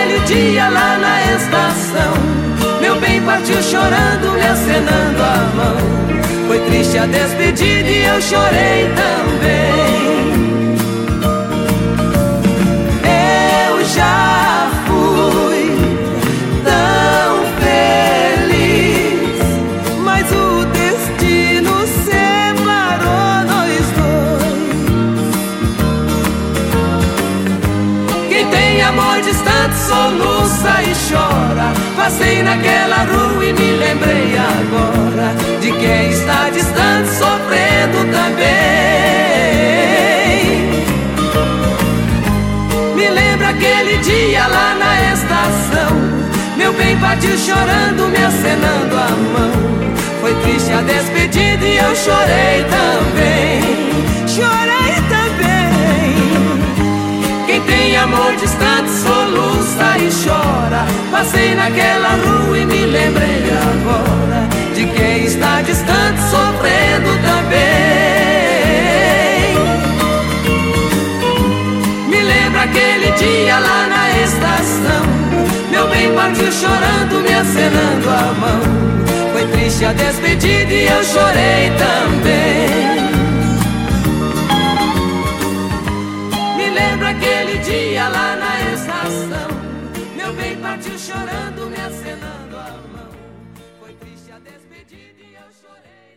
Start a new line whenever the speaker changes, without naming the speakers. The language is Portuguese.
aquele dia lá na estação, meu bem partiu chorando, me acenando a mão. Foi triste a despedida e eu chorei também. Eu já fui tão feliz, mas o destino separou nós dois. Quem tem amor distante soluça e chora. Passei naquela rua e me lembrei agora de quem está distante sofrendo também. Me lembra aquele dia lá na estação, meu bem partiu chorando, me acenando a mão. Foi triste a despedida e eu chorei também. Chorei também. Quem tem amor distante soluça e chora. Passei naquela rua e me lembrei agora de quem está distante sofrendo também. Me lembra aquele dia lá na estação, meu bem partiu chorando, me acenando a mão. Foi triste a despedida e eu chorei também. Me lembra aquele dia lá na estação, meu bem partiu chorando, me acenando a mão. Foi triste a despedida e eu chorei.